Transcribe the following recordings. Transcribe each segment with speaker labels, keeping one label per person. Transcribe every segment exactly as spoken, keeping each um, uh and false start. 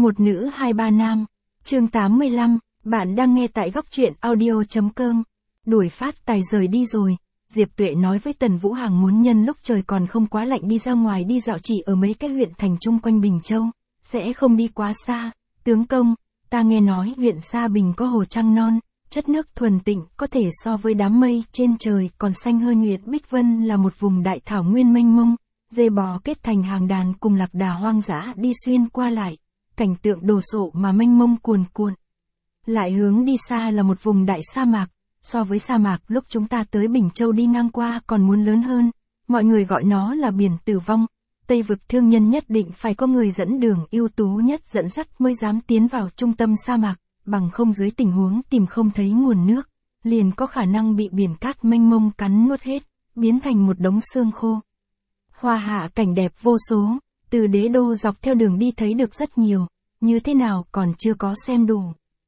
Speaker 1: Một nữ hai ba nam. Chương tám mươi lăm, bạn đang nghe tại góc truyện audio.com. Đuổi phát tài rời đi rồi, Diệp Tuệ nói với Tần Vũ Hằng muốn nhân lúc trời còn không quá lạnh đi ra ngoài đi dạo chỉ ở mấy cái huyện thành chung quanh Bình Châu, sẽ không đi quá xa. Tướng công, ta nghe nói huyện Sa Bình có hồ trăng non, chất nước thuần tịnh có thể so với đám mây trên trời còn xanh hơn Nguyệt Bích Vân, là một vùng đại thảo nguyên mênh mông, dê bò kết thành hàng đàn cùng lạc đà hoang dã đi xuyên qua lại, cảnh tượng đồ sộ mà mênh mông cuồn cuộn. Lại hướng đi xa là một vùng đại sa mạc, so với sa mạc lúc chúng ta tới Bình Châu đi ngang qua còn muốn lớn hơn, mọi người gọi nó là biển tử vong. Tây vực thương nhân nhất định phải có người dẫn đường ưu tú nhất dẫn dắt mới dám tiến vào trung tâm sa mạc, bằng không dưới tình huống tìm không thấy nguồn nước, liền có khả năng bị biển cát mênh mông cắn nuốt hết, biến thành một đống xương khô. Hoa hạ cảnh đẹp vô số, từ đế đô dọc theo đường đi thấy được rất nhiều, như thế nào còn chưa có xem đủ.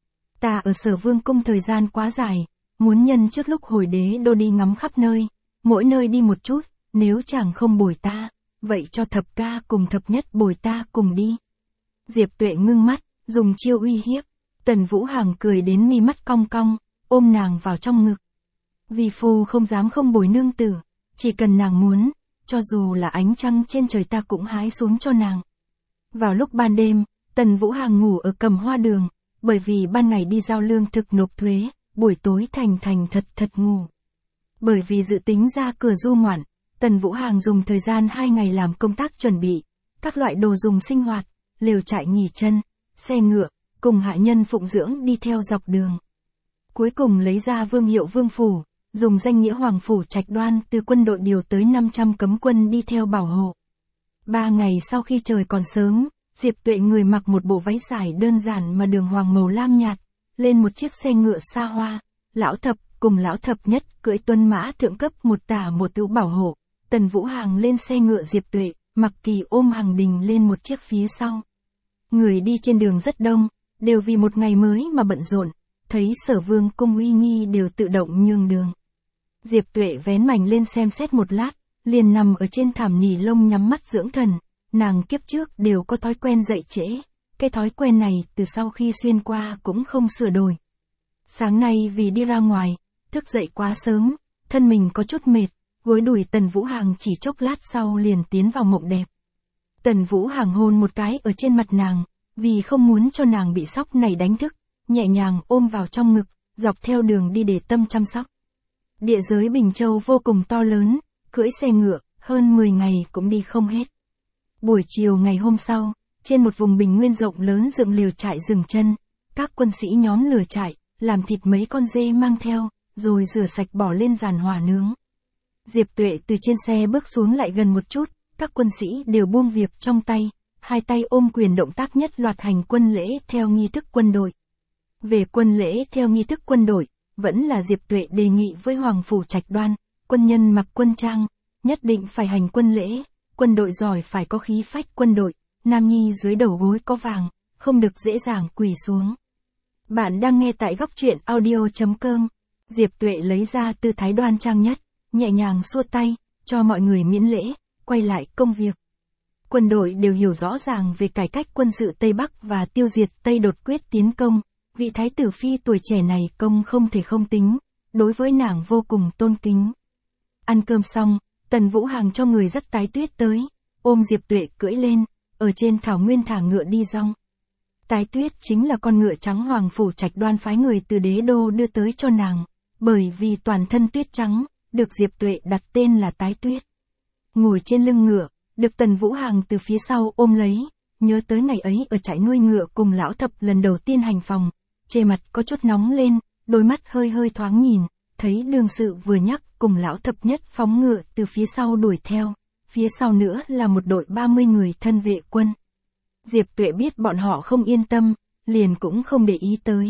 Speaker 1: Ta ở Sở Vương cung thời gian quá dài, muốn nhân trước lúc hồi đế đô đi ngắm khắp nơi, mỗi nơi đi một chút, nếu chàng không bồi ta, vậy cho thập ca cùng thập nhất bồi ta cùng đi. Diệp Tuệ ngưng mắt, dùng chiêu uy hiếp. Tần Vũ Hằng cười đến mi mắt cong cong, ôm nàng vào trong ngực. Vì phu không dám không bồi nương tử, chỉ cần nàng muốn, cho dù là ánh trăng trên trời ta cũng hái xuống cho nàng. Vào lúc ban đêm, Tần Vũ Hằng ngủ ở Cầm Hoa Đường, bởi vì ban ngày đi giao lương thực nộp thuế, buổi tối thành thành thật thật ngủ. Bởi vì dự tính ra cửa du ngoạn, Tần Vũ Hằng dùng thời gian hai ngày làm công tác chuẩn bị, các loại đồ dùng sinh hoạt, lều trại nghỉ chân, xe ngựa, cùng hạ nhân phụng dưỡng đi theo dọc đường. Cuối cùng lấy ra vương hiệu vương phủ, dùng danh nghĩa hoàng phủ Trạch Đoan từ quân đội điều tới năm trăm cấm quân đi theo bảo hộ. Ba ngày sau khi trời còn sớm, Diệp Tuệ người mặc một bộ váy dài đơn giản mà đường hoàng màu lam nhạt, lên một chiếc xe ngựa xa hoa, lão thập cùng lão thập nhất cưỡi tuân mã thượng cấp một tả một tữu bảo hộ. Tần Vũ Hằng lên xe ngựa Diệp Tuệ, Mặc Kỳ ôm Hằng Đình lên một chiếc phía sau. Người đi trên đường rất đông, đều vì một ngày mới mà bận rộn, thấy Sở Vương cung uy nghi đều tự động nhường đường. Diệp Tuệ vén mành lên xem xét một lát, liền nằm ở trên thảm nỉ lông nhắm mắt dưỡng thần, nàng kiếp trước đều có thói quen dậy trễ, cái thói quen này từ sau khi xuyên qua cũng không sửa đổi. Sáng nay vì đi ra ngoài, thức dậy quá sớm, thân mình có chút mệt, gối đùi Tần Vũ Hằng chỉ chốc lát sau liền tiến vào mộng đẹp. Tần Vũ Hằng hôn một cái ở trên mặt nàng, vì không muốn cho nàng bị sóc này đánh thức, nhẹ nhàng ôm vào trong ngực, dọc theo đường đi để tâm chăm sóc. Địa giới Bình Châu vô cùng to lớn, cưỡi xe ngựa, hơn mười ngày cũng đi không hết. Buổi chiều ngày hôm sau, trên một vùng bình nguyên rộng lớn dựng lều trại dừng chân, các quân sĩ nhóm lửa trại, làm thịt mấy con dê mang theo, rồi rửa sạch bỏ lên giàn hỏa nướng. Diệp Tuệ từ trên xe bước xuống lại gần một chút, các quân sĩ đều buông việc trong tay, hai tay ôm quyền động tác nhất loạt hành quân lễ theo nghi thức quân đội. Về quân lễ theo nghi thức quân đội, vẫn là Diệp Tuệ đề nghị với Hoàng phủ Trạch Đoan, quân nhân mặc quân trang, nhất định phải hành quân lễ, quân đội giỏi phải có khí phách quân đội, nam nhi dưới đầu gối có vàng, không được dễ dàng quỳ xuống. Bạn đang nghe tại góc truyện audio.com. Diệp Tuệ lấy ra tư thái đoan trang nhất, nhẹ nhàng xua tay, cho mọi người miễn lễ, quay lại công việc. Quân đội đều hiểu rõ ràng về cải cách quân sự Tây Bắc và tiêu diệt Tây đột quyết tiến công, vị thái tử phi tuổi trẻ này công không thể không tính, đối với nàng vô cùng tôn kính. Ăn cơm xong, Tần Vũ Hằng cho người dắt Tái Tuyết tới, ôm Diệp Tuệ cưỡi lên, ở trên thảo nguyên thả ngựa đi rong. Tái Tuyết chính là con ngựa trắng Hoàng phủ Trạch Đoan phái người từ đế đô đưa tới cho nàng, bởi vì toàn thân tuyết trắng, được Diệp Tuệ đặt tên là Tái Tuyết. Ngồi trên lưng ngựa, được Tần Vũ Hằng từ phía sau ôm lấy, nhớ tới ngày ấy ở trại nuôi ngựa cùng lão thập lần đầu tiên hành phòng, trên mặt có chút nóng lên, đôi mắt hơi hơi thoáng nhìn, thấy đương sự vừa nhắc cùng lão thập nhất phóng ngựa từ phía sau đuổi theo, phía sau nữa là một đội ba mươi người thân vệ quân. Diệp Tuệ biết bọn họ không yên tâm, liền cũng không để ý tới.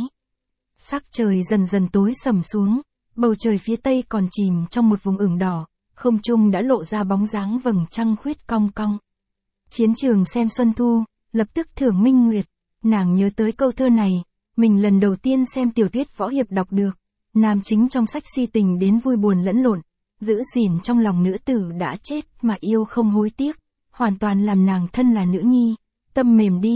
Speaker 1: Sắc trời dần dần tối sầm xuống, bầu trời phía tây còn chìm trong một vùng ửng đỏ, không trung đã lộ ra bóng dáng vầng trăng khuyết cong cong. Chiến trường xem xuân thu, lập tức thưởng minh nguyệt, nàng nhớ tới câu thơ này, mình lần đầu tiên xem tiểu thuyết võ hiệp đọc được, nam chính trong sách si tình đến vui buồn lẫn lộn, giữ gìn trong lòng nữ tử đã chết mà yêu không hối tiếc, hoàn toàn làm nàng thân là nữ nhi, tâm mềm đi,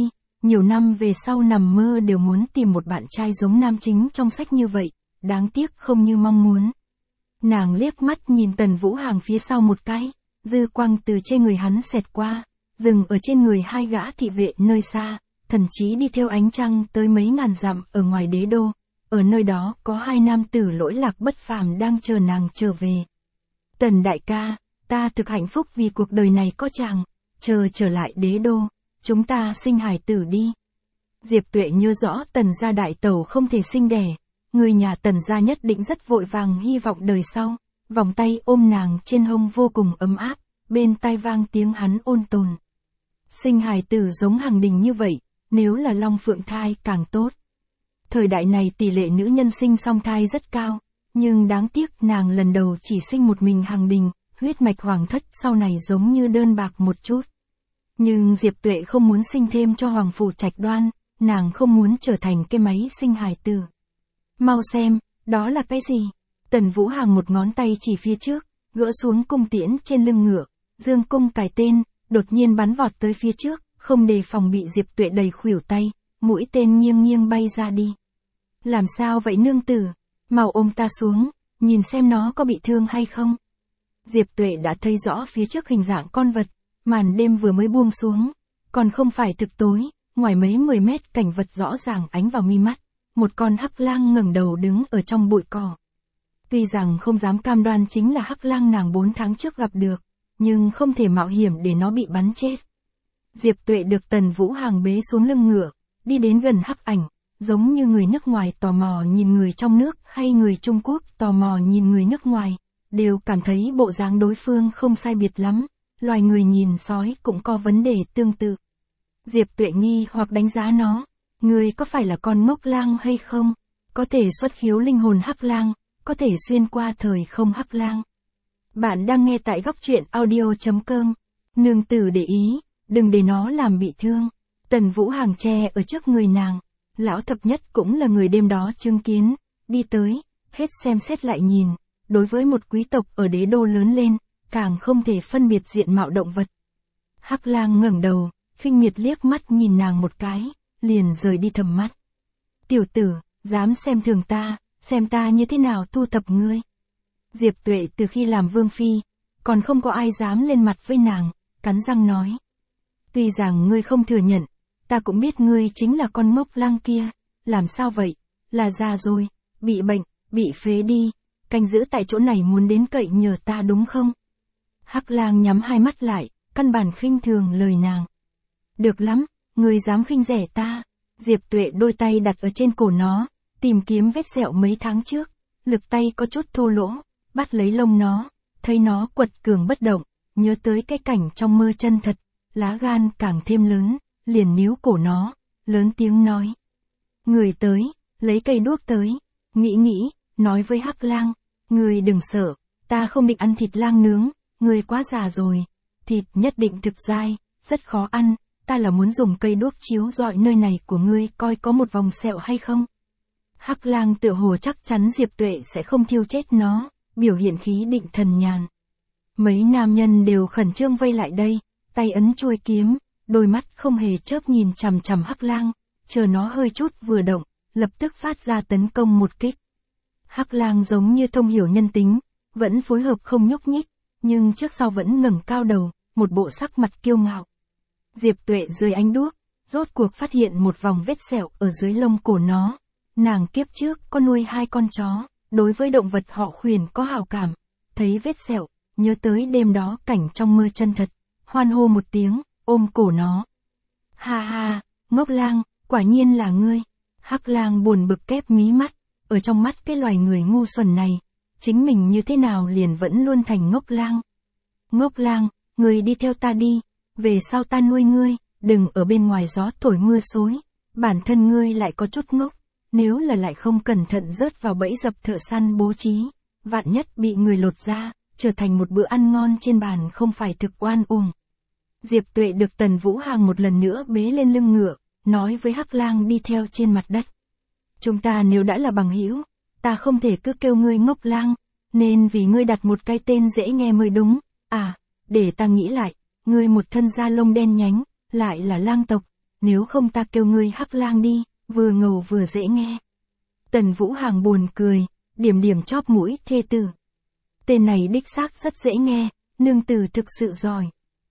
Speaker 1: Nhiều năm về sau nằm mơ đều muốn tìm một bạn trai giống nam chính trong sách như vậy, đáng tiếc không như mong muốn. Nàng liếc mắt nhìn Tần Vũ Hàng phía sau một cái, dư quang từ trên người hắn xẹt qua, dừng ở trên người hai gã thị vệ nơi xa, thần chí đi theo ánh trăng tới mấy ngàn dặm ở ngoài đế đô. Ở nơi đó có hai nam tử lỗi lạc bất phàm đang chờ nàng trở về. Tần đại ca, ta thực hạnh phúc vì cuộc đời này có chàng, chờ trở lại đế đô, chúng ta sinh hài tử đi. Diệp Tuệ nhớ rõ Tần gia đại tẩu không thể sinh đẻ, người nhà Tần gia nhất định rất vội vàng hy vọng đời sau, vòng tay ôm nàng trên hông vô cùng ấm áp, bên tai vang tiếng hắn ôn tồn. Sinh hài tử giống Hằng Đình như vậy, nếu là long phượng thai càng tốt. Thời đại này tỷ lệ nữ nhân sinh song thai rất cao, nhưng đáng tiếc nàng lần đầu chỉ sinh một mình Hằng Đình, huyết mạch hoàng thất sau này giống như đơn bạc một chút. Nhưng Diệp Tuệ không muốn sinh thêm cho Hoàng Phủ Trạch Đoan, nàng không muốn trở thành cái máy sinh hài tử. Mau xem, đó là cái gì? Tần Vũ Hàng một ngón tay chỉ phía trước, gỡ xuống cung tiễn trên lưng ngựa, dương cung cài tên, đột nhiên bắn vọt tới phía trước, không đề phòng bị Diệp Tuệ đầy khuỷu tay, mũi tên nghiêng nghiêng bay ra đi. Làm sao vậy nương tử? Mau ôm ta xuống, nhìn xem nó có bị thương hay không. Diệp Tuệ đã thấy rõ phía trước hình dạng con vật, màn đêm vừa mới buông xuống, còn không phải thực tối, ngoài mấy mười mét cảnh vật rõ ràng ánh vào mi mắt, một con hắc lang ngẩng đầu đứng ở trong bụi cỏ. Tuy rằng không dám cam đoan chính là hắc lang nàng bốn tháng trước gặp được, nhưng không thể mạo hiểm để nó bị bắn chết. Diệp Tuệ được Tần Vũ Hàng bế xuống lưng ngựa, đi đến gần hắc ảnh, giống như người nước ngoài tò mò nhìn người trong nước hay người Trung Quốc tò mò nhìn người nước ngoài, đều cảm thấy bộ dáng đối phương không sai biệt lắm, loài người nhìn sói cũng có vấn đề tương tự. Diệp Tuệ nghi hoặc đánh giá nó, người có phải là con ngốc lang hay không? Có thể xuất khiếu linh hồn hắc lang, có thể xuyên qua thời không hắc lang. Bạn đang nghe tại góc truyện audio chấm com. Nương tử để ý, đừng để nó làm bị thương. Tần Vũ Hàng che ở trước người nàng. Lão thập nhất cũng là người đêm đó chứng kiến, đi tới, hết xem xét lại nhìn. Đối với một quý tộc ở đế đô lớn lên, càng không thể phân biệt diện mạo động vật. Hắc lang ngẩng đầu, khinh miệt liếc mắt nhìn nàng một cái, liền rời đi tầm mắt. Tiểu tử, dám xem thường ta, xem ta như thế nào thu thập ngươi. Diệp Tuệ từ khi làm vương phi, còn không có ai dám lên mặt với nàng, cắn răng nói. Tuy rằng ngươi không thừa nhận, ta cũng biết ngươi chính là con ngốc lang kia, làm sao vậy, là già rồi, bị bệnh, bị phế đi, canh giữ tại chỗ này muốn đến cậy nhờ ta đúng không? Hắc lang nhắm hai mắt lại, căn bản khinh thường lời nàng. Được lắm, ngươi dám khinh rẻ ta. Diệp Tuệ đôi tay đặt ở trên cổ nó, tìm kiếm vết sẹo mấy tháng trước, lực tay có chút thô lỗ, bắt lấy lông nó, thấy nó quật cường bất động, nhớ tới cái cảnh trong mơ chân thật, lá gan càng thêm lớn, liền níu cổ nó, lớn tiếng nói. Người tới, lấy cây đuốc tới, nghĩ nghĩ, nói với hắc lang, người đừng sợ, ta không định ăn thịt lang nướng, người quá già rồi, thịt nhất định thực dai, rất khó ăn, ta là muốn dùng cây đuốc chiếu rọi nơi này của ngươi coi có một vòng sẹo hay không. Hắc lang tựa hồ chắc chắn Diệp Tuệ sẽ không thiêu chết nó, biểu hiện khí định thần nhàn. Mấy nam nhân đều khẩn trương vây lại đây, tay ấn chuôi kiếm, đôi mắt không hề chớp nhìn chằm chằm hắc lang, chờ nó hơi chút vừa động, lập tức phát ra tấn công một kích. Hắc lang giống như thông hiểu nhân tính, vẫn phối hợp không nhúc nhích, nhưng trước sau vẫn ngẩng cao đầu, một bộ sắc mặt kiêu ngạo. Diệp Tuệ dưới ánh đuốc, rốt cuộc phát hiện một vòng vết sẹo ở dưới lông cổ nó. Nàng kiếp trước có nuôi hai con chó, đối với động vật họ Khuyển có hảo cảm, thấy vết sẹo, nhớ tới đêm đó cảnh trong mơ chân thật, hoan hô một tiếng, ôm cổ nó. Ha ha, ngốc lang, quả nhiên là ngươi. Hắc lang buồn bực kép mí mắt, ở trong mắt cái loài người ngu xuẩn này, chính mình như thế nào liền vẫn luôn thành ngốc lang. Ngốc lang, ngươi đi theo ta đi, về sau ta nuôi ngươi, đừng ở bên ngoài gió thổi mưa xối, bản thân ngươi lại có chút ngốc, nếu là lại không cẩn thận rớt vào bẫy dập thợ săn bố trí, vạn nhất bị người lột ra, trở thành một bữa ăn ngon trên bàn không phải thực oan uổng. Diệp Tuệ được Tần Vũ Hàng một lần nữa bế lên lưng ngựa, nói với hắc lang đi theo trên mặt đất. Chúng ta nếu đã là bằng hữu, ta không thể cứ kêu ngươi ngốc lang, nên vì ngươi đặt một cái tên dễ nghe mới đúng. À, để ta nghĩ lại, ngươi một thân da lông đen nhánh, lại là lang tộc, nếu không ta kêu ngươi Hắc Lang đi, vừa ngầu vừa dễ nghe. Tần Vũ Hằng buồn cười, điểm điểm chóp mũi thê tử. Tên này đích xác rất dễ nghe, nương tử thực sự giỏi.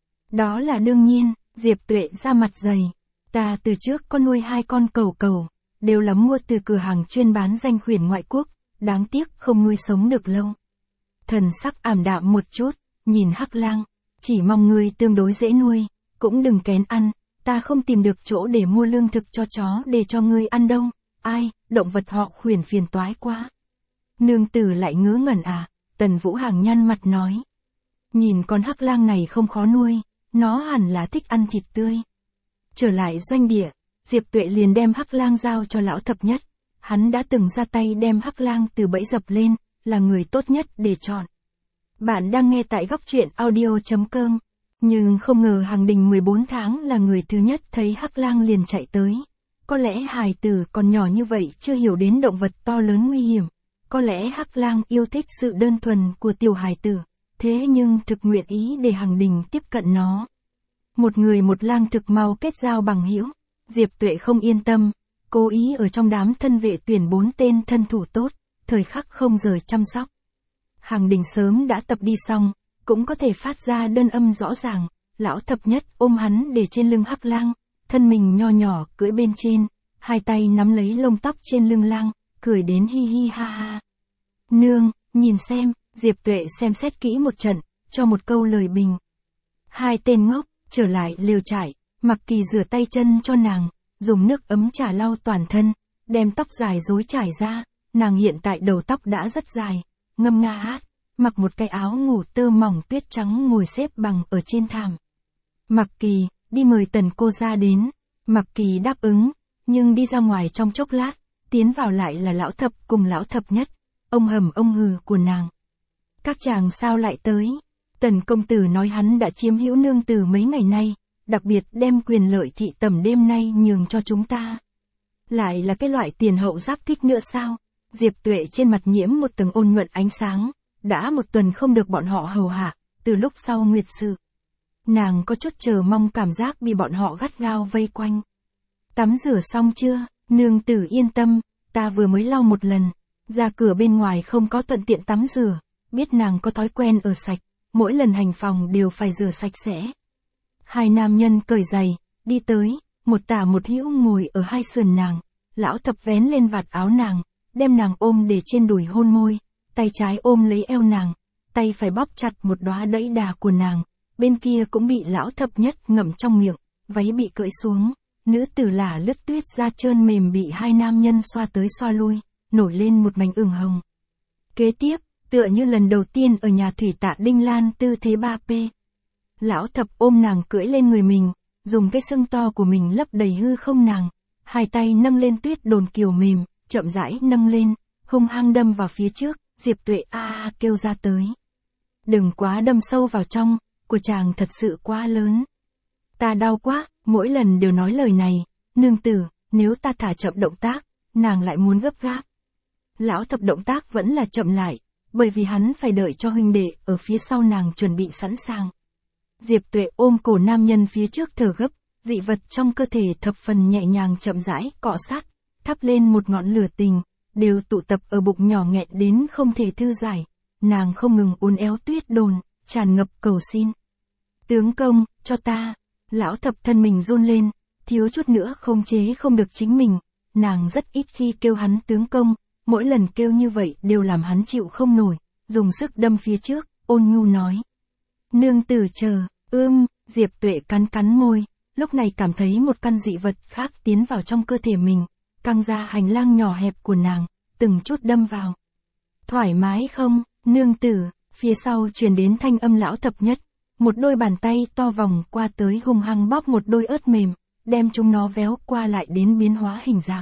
Speaker 1: Đó là đương nhiên, Diệp Tuệ ra mặt dày. Ta từ trước có nuôi hai con cẩu cẩu, đều là mua từ cửa hàng chuyên bán danh khuyển ngoại quốc, đáng tiếc không nuôi sống được lâu. Thần sắc ảm đạm một chút, nhìn Hắc Lang, chỉ mong ngươi tương đối dễ nuôi, cũng đừng kén ăn, ta không tìm được chỗ để mua lương thực cho chó để cho ngươi ăn đâu. Ai, động vật họ khuyển phiền toái quá. Nương tử lại ngớ ngẩn à, Tần Vũ Hằng nhăn mặt nói. Nhìn con Hắc Lang này không khó nuôi, nó hẳn là thích ăn thịt tươi. Trở lại doanh địa, Diệp Tuệ liền đem Hắc Lang giao cho lão thập nhất. Hắn đã từng ra tay đem Hắc Lang từ bẫy dập lên, là người tốt nhất để chọn. Bạn đang nghe tại góc truyện audio chấm com. Nhưng không ngờ Hằng Đình mười bốn tháng là người thứ nhất thấy Hắc Lang liền chạy tới. Có lẽ hài tử còn nhỏ như vậy chưa hiểu đến động vật to lớn nguy hiểm. Có lẽ Hắc Lang yêu thích sự đơn thuần của tiểu hài tử. Thế nhưng thực nguyện ý để Hằng Đình tiếp cận nó. Một người một lang thực mau kết giao bằng hữu. Diệp Tuệ không yên tâm, cố ý ở trong đám thân vệ tuyển bốn tên thân thủ tốt, thời khắc không rời chăm sóc. Hằng Đình sớm đã tập đi xong, cũng có thể phát ra đơn âm rõ ràng. Lão thập nhất ôm hắn để trên lưng Hắc Lang, thân mình nho nhỏ cưỡi bên trên, hai tay nắm lấy lông tóc trên lưng lang, cười đến hi hi ha ha. Nương, nhìn xem, Diệp Tuệ xem xét kỹ một trận, cho một câu lời bình. Hai tên ngốc, trở lại lều trại, Mặc Kỳ rửa tay chân cho nàng, dùng nước ấm trà lau toàn thân, đem tóc dài rối trải ra, nàng hiện tại đầu tóc đã rất dài, ngâm nga hát, mặc một cái áo ngủ tơ mỏng tuyết trắng ngồi xếp bằng ở trên thảm. Mặc Kỳ, đi mời Tần cô ra đến. Mặc Kỳ đáp ứng, nhưng đi ra ngoài trong chốc lát, tiến vào lại là lão thập cùng lão thập nhất, ông hầm ông hừ của nàng. Các chàng sao lại tới? Tần công tử nói hắn đã chiếm hữu nương tử mấy ngày nay, đặc biệt đem quyền lợi thị tẩm đêm nay nhường cho chúng ta. Lại là cái loại tiền hậu giáp kích nữa sao? Diệp Tuệ trên mặt nhiễm một tầng ôn nhuận ánh sáng, đã một tuần không được bọn họ hầu hạ, từ lúc sau nguyệt sự. Nàng có chút chờ mong cảm giác bị bọn họ gắt gao vây quanh. Tắm rửa xong chưa? Nương tử yên tâm, ta vừa mới lau một lần, ra cửa bên ngoài không có thuận tiện tắm rửa, biết nàng có thói quen ở sạch, mỗi lần hành phòng đều phải rửa sạch sẽ. Hai nam nhân cởi giày, đi tới, một tả một hữu ngồi ở hai sườn nàng, lão thập vén lên vạt áo nàng, đem nàng ôm để trên đùi hôn môi, tay trái ôm lấy eo nàng, tay phải bóp chặt một đóa đẫy đà của nàng, bên kia cũng bị lão thập nhất ngậm trong miệng, váy bị cởi xuống, nữ tử lả lướt tuyết da trơn mềm bị hai nam nhân xoa tới xoa lui, nổi lên một mảnh ửng hồng. Kế tiếp, tựa như lần đầu tiên ở nhà thủy tạ Đinh Lan tư thế ba P. Lão thập ôm nàng cưỡi lên người mình, dùng cái xương to của mình lấp đầy hư không nàng, hai tay nâng lên tuyết đồn kiều mềm, chậm rãi nâng lên, hung hăng đâm vào phía trước, Diệp Tuệ a a kêu ra tới. Đừng quá đâm sâu vào trong, của chàng thật sự quá lớn. Ta đau quá, mỗi lần đều nói lời này, nương tử, nếu ta thả chậm động tác, nàng lại muốn gấp gáp. Lão thập động tác vẫn là chậm lại, bởi vì hắn phải đợi cho huynh đệ ở phía sau nàng chuẩn bị sẵn sàng. Diệp Tuệ ôm cổ nam nhân phía trước thở gấp, dị vật trong cơ thể thập phần nhẹ nhàng chậm rãi cọ sát, thắp lên một ngọn lửa tình, đều tụ tập ở bụng nhỏ nghẹn đến không thể thư giải. Nàng không ngừng uốn éo tuyết đồn, tràn ngập cầu xin. Tướng công, cho ta. Lão thập thân mình run lên, thiếu chút nữa không chế không được chính mình. Nàng rất ít khi kêu hắn tướng công, mỗi lần kêu như vậy đều làm hắn chịu không nổi, dùng sức đâm phía trước, ôn nhu nói. Nương tử chờ, ưm, Diệp Tuệ cắn cắn môi, lúc này cảm thấy một căn dị vật khác tiến vào trong cơ thể mình, căng ra hành lang nhỏ hẹp của nàng, từng chút đâm vào. Thoải mái không, nương tử? Phía sau truyền đến thanh âm lão thập nhất, một đôi bàn tay to vòng qua tới hung hăng bóp một đôi ớt mềm, đem chúng nó véo qua lại đến biến hóa hình dạng.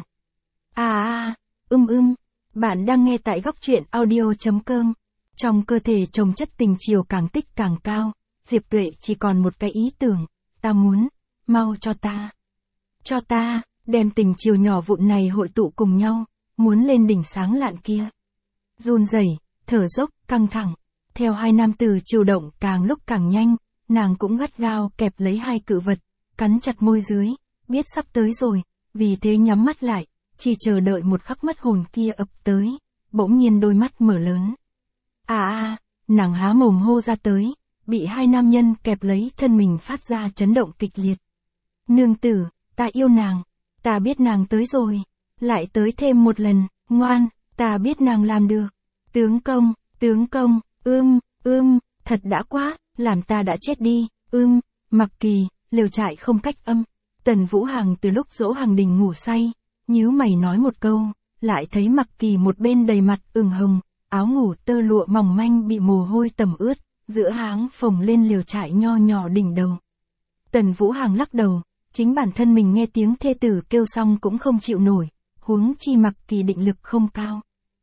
Speaker 1: À à, ưm ưm, bạn đang nghe tại góc truyện audio chấm com. Trong cơ thể chồng chất tình chiều càng tích càng cao, Diệp Tuệ chỉ còn một cái ý tưởng, ta muốn, mau cho ta. Cho ta, đem tình chiều nhỏ vụn này hội tụ cùng nhau, muốn lên đỉnh sáng lạn kia. Run rẩy, thở dốc, căng thẳng, theo hai nam tử chiều động càng lúc càng nhanh, nàng cũng gắt gao kẹp lấy hai cự vật, cắn chặt môi dưới, biết sắp tới rồi, vì thế nhắm mắt lại, chỉ chờ đợi một khắc mất hồn kia ập tới, bỗng nhiên đôi mắt mở lớn. À à, nàng há mồm hô ra tới, bị hai nam nhân kẹp lấy thân mình phát ra chấn động kịch liệt. Nương tử, ta yêu nàng, ta biết nàng tới rồi, lại tới thêm một lần, ngoan, ta biết nàng làm được. Tướng công, tướng công, ưm, ưm, thật đã quá, làm ta đã chết đi, ưm, Mặc Kỳ, lều trại không cách âm. Tần Vũ Hằng từ lúc dỗ Hằng Đình ngủ say, nhíu mày nói một câu, lại thấy Mặc Kỳ một bên đầy mặt ửng hồng, áo ngủ tơ lụa mỏng manh bị mồ hôi tẩm ướt, giữa háng phồng lên lều trại nho nhỏ đỉnh đầu. Tần Vũ Hằng lắc đầu, chính bản thân mình nghe tiếng thê tử kêu xong cũng không chịu nổi, huống chi Mặc Kỳ định lực không cao.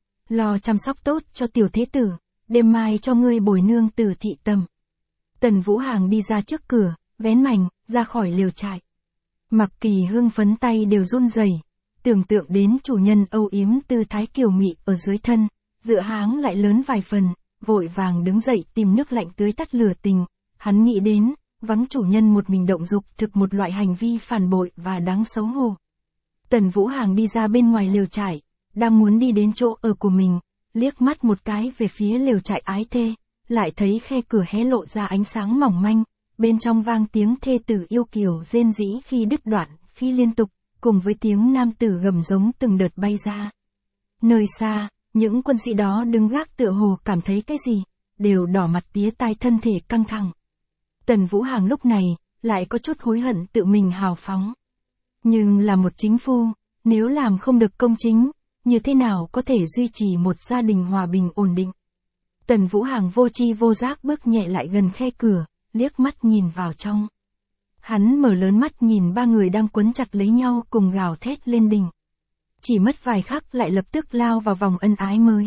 Speaker 1: Lo chăm sóc tốt cho tiểu thế tử, đêm mai cho ngươi bồi nương tử thị tầm. Tần Vũ Hằng đi ra trước cửa, vén mành, ra khỏi lều trại. Mặc Kỳ hưng phấn tay đều run rẩy, tưởng tượng đến chủ nhân âu yếm tư thái kiều mị ở dưới thân, giữa háng lại lớn vài phần, vội vàng đứng dậy tìm nước lạnh tưới tắt lửa tình. Hắn nghĩ đến, vắng chủ nhân một mình động dục thực một loại hành vi phản bội và đáng xấu hổ. Tần Vũ Hằng đi ra bên ngoài lều trại, đang muốn đi đến chỗ ở của mình, liếc mắt một cái về phía lều trại ái thê, lại thấy khe cửa hé lộ ra ánh sáng mỏng manh, bên trong vang tiếng thê tử yêu kiều rên rỉ khi đứt đoạn, khi liên tục, cùng với tiếng nam tử gầm giống từng đợt bay ra. Nơi xa, những quân sĩ đó đứng gác tựa hồ cảm thấy cái gì, đều đỏ mặt tía tai thân thể căng thẳng. Tần Vũ Hằng lúc này, lại có chút hối hận tự mình hào phóng. Nhưng là một chính phu, nếu làm không được công chính, như thế nào có thể duy trì một gia đình hòa bình ổn định. Tần Vũ Hằng vô tri vô giác bước nhẹ lại gần khe cửa, liếc mắt nhìn vào trong. Hắn mở lớn mắt nhìn ba người đang quấn chặt lấy nhau cùng gào thét lên đỉnh. Chỉ mất vài khắc lại lập tức lao vào vòng ân ái mới.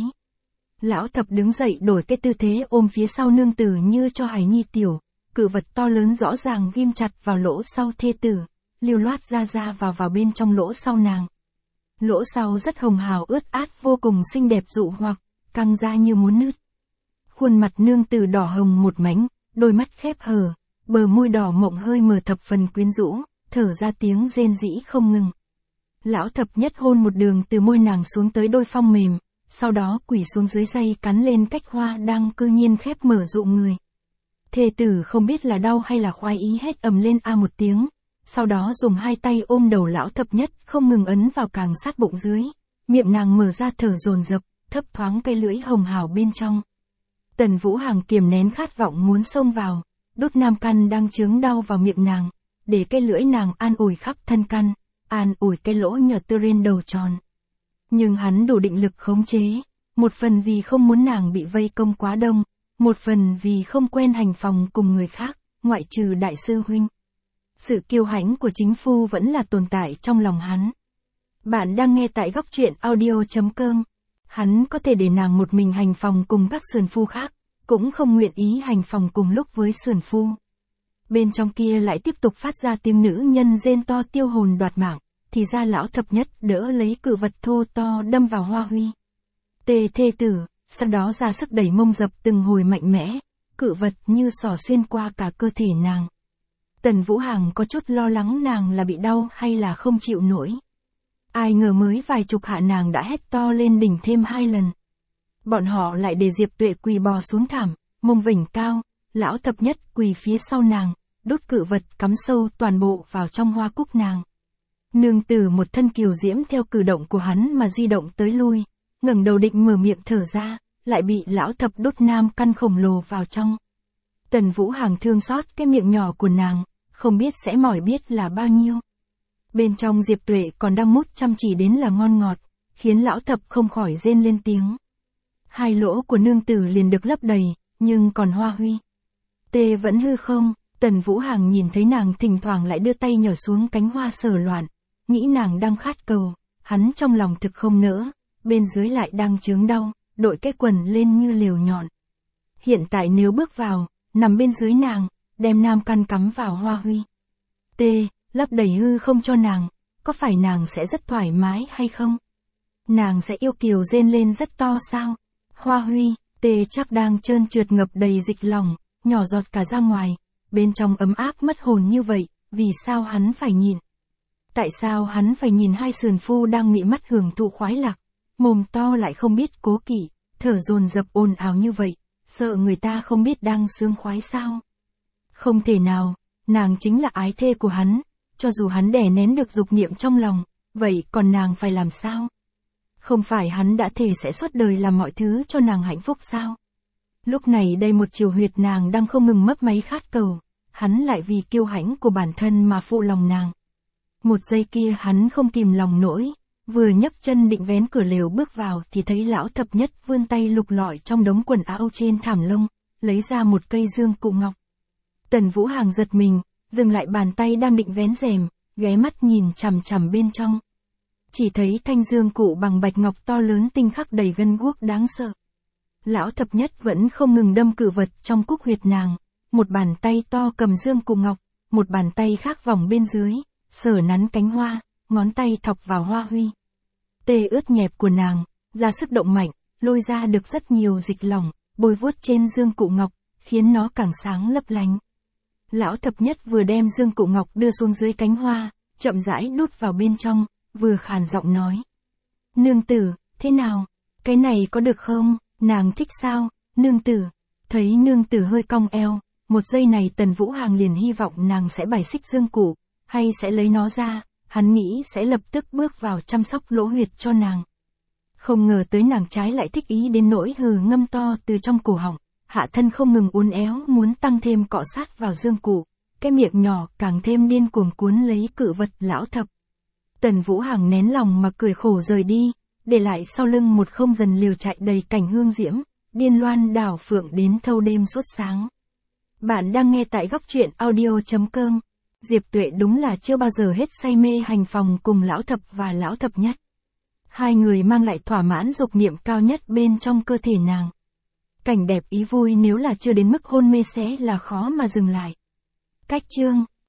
Speaker 1: Lão thập đứng dậy đổi cái tư thế ôm phía sau nương tử như cho hài nhi tiểu, cự vật to lớn rõ ràng ghim chặt vào lỗ sau thê tử, lưu loát ra ra vào vào bên trong lỗ sau nàng. Lỗ sau rất hồng hào ướt át vô cùng xinh đẹp dụ hoặc, căng ra như muốn nứt. Khuôn mặt nương tử đỏ hồng một mảnh, đôi mắt khép hờ, bờ môi đỏ mộng hơi mờ thập phần quyến rũ, thở ra tiếng rên rỉ không ngừng. Lão thập nhất hôn một đường từ môi nàng xuống tới đôi phong mềm, sau đó quỳ xuống dưới dây cắn lên cách hoa đang cư nhiên khép mở dụ người. Thê tử không biết là đau hay là khoái ý hét ầm lên a một tiếng, sau đó dùng hai tay ôm đầu lão thập nhất không ngừng ấn vào càng sát bụng dưới, miệng nàng mở ra thở dồn dập, thấp thoáng cây lưỡi hồng hào bên trong. Tần Vũ Hằng kiềm nén khát vọng muốn xông vào, đốt nam căn đang chướng đau vào miệng nàng, để cây lưỡi nàng an ủi khắp thân căn, an ủi cái lỗ nhỏ tơ ren đầu tròn. Nhưng hắn đủ định lực khống chế, một phần vì không muốn nàng bị vây công quá đông, một phần vì không quen hành phòng cùng người khác, ngoại trừ đại sư huynh. Sự kiêu hãnh của chính phu vẫn là tồn tại trong lòng hắn. Bạn đang nghe tại góc truyện audio chấm com. Hắn có thể để nàng một mình hành phòng cùng các sườn phu khác, cũng không nguyện ý hành phòng cùng lúc với sườn phu. Bên trong kia lại tiếp tục phát ra tiếng nữ nhân rên to tiêu hồn đoạt mạng, thì ra lão thập nhất đỡ lấy cự vật thô to đâm vào Hoa Huy. Tề thê tử, sau đó ra sức đẩy mông dập từng hồi mạnh mẽ, cự vật như xỏ xuyên qua cả cơ thể nàng. Tần Vũ Hằng có chút lo lắng nàng là bị đau hay là không chịu nổi. Ai ngờ mới vài chục hạ nàng đã hét to lên đỉnh thêm hai lần. Bọn họ lại để Diệp Tuệ quỳ bò xuống thảm, mông vểnh cao, lão thập nhất quỳ phía sau nàng, đốt cự vật cắm sâu toàn bộ vào trong hoa cúc nàng. Nương tử một thân kiều diễm theo cử động của hắn mà di động tới lui, ngẩng đầu định mở miệng thở ra, lại bị lão thập đốt nam căn khổng lồ vào trong. Tần Vũ Hằng thương xót cái miệng nhỏ của nàng, không biết sẽ mỏi biết là bao nhiêu. Bên trong Diệp Tuệ còn đang mút chăm chỉ đến là ngon ngọt, khiến lão thập không khỏi rên lên tiếng. Hai lỗ của nương tử liền được lấp đầy, nhưng còn Hoa Huy. Tê vẫn hư không, Tần Vũ Hằng nhìn thấy nàng thỉnh thoảng lại đưa tay nhở xuống cánh hoa sở loạn, nghĩ nàng đang khát cầu, hắn trong lòng thực không nỡ, bên dưới lại đang chướng đau, đội cái quần lên như liều nhọn. Hiện tại nếu bước vào, nằm bên dưới nàng, đem nam căn cắm vào Hoa Huy. Tê, lấp đầy hư không cho nàng, có phải nàng sẽ rất thoải mái hay không? Nàng sẽ yêu kiều rên lên rất to sao? Hoa Huy, Tê chắc đang trơn trượt ngập đầy dịch lòng, nhỏ giọt cả ra ngoài, bên trong ấm áp mất hồn như vậy, vì sao hắn phải nhịn? Tại sao hắn phải nhìn hai sườn phu đang mị mắt hưởng thụ khoái lạc, mồm to lại không biết cố kỵ, thở dồn dập ồn ào như vậy, sợ người ta không biết đang sướng khoái sao? Không thể nào, nàng chính là ái thê của hắn, cho dù hắn đè nén được dục niệm trong lòng, vậy còn nàng phải làm sao? Không phải hắn đã thề sẽ suốt đời làm mọi thứ cho nàng hạnh phúc sao? Lúc này đây một chiều huyệt nàng đang không ngừng mấp máy khát cầu, hắn lại vì kiêu hãnh của bản thân mà phụ lòng nàng. Một giây kia hắn không kìm lòng nổi, vừa nhấc chân định vén cửa lều bước vào thì thấy lão thập nhất vươn tay lục lọi trong đống quần áo trên thảm lông, lấy ra một cây dương cụ ngọc. Tần Vũ Hàng giật mình, dừng lại bàn tay đang định vén rèm, ghé mắt nhìn chằm chằm bên trong. Chỉ thấy thanh dương cụ bằng bạch ngọc to lớn tinh khắc đầy gân guốc đáng sợ. Lão thập nhất vẫn không ngừng đâm cự vật trong cúc huyệt nàng, một bàn tay to cầm dương cụ ngọc, một bàn tay khác vòng bên dưới, sờ nắn cánh hoa, ngón tay thọc vào hoa huy. Tê ướt nhẹp của nàng, ra sức động mạnh, lôi ra được rất nhiều dịch lỏng, bôi vuốt trên dương cụ ngọc, khiến nó càng sáng lấp lánh. Lão thập nhất vừa đem dương cụ ngọc đưa xuống dưới cánh hoa, chậm rãi đút vào bên trong, vừa khàn giọng nói. Nương tử, thế nào? Cái này có được không? Nàng thích sao? Nương tử. Thấy nương tử hơi cong eo, một giây này Tần Vũ Hàng liền hy vọng nàng sẽ bài xích dương cụ, hay sẽ lấy nó ra, hắn nghĩ sẽ lập tức bước vào chăm sóc lỗ huyệt cho nàng. Không ngờ tới nàng trái lại thích ý đến nỗi hừ ngâm to từ trong cổ họng, hạ thân không ngừng uốn éo muốn tăng thêm cọ sát vào dương cụ, cái miệng nhỏ càng thêm điên cuồng cuốn lấy cự vật lão thập. Tần Vũ Hàng nén lòng mà cười khổ rời đi, để lại sau lưng một không dần liều chạy đầy cảnh hương diễm, điên loan đảo phượng đến thâu đêm suốt sáng. Bạn đang nghe tại góc truyện audio chấm com. Diệp Tuệ đúng là chưa bao giờ hết say mê hành phòng cùng lão thập và lão thập nhất. Hai người mang lại thỏa mãn dục niệm cao nhất bên trong cơ thể nàng. Cảnh đẹp ý vui nếu là chưa đến mức hôn mê sẽ là khó mà dừng lại. Cách chương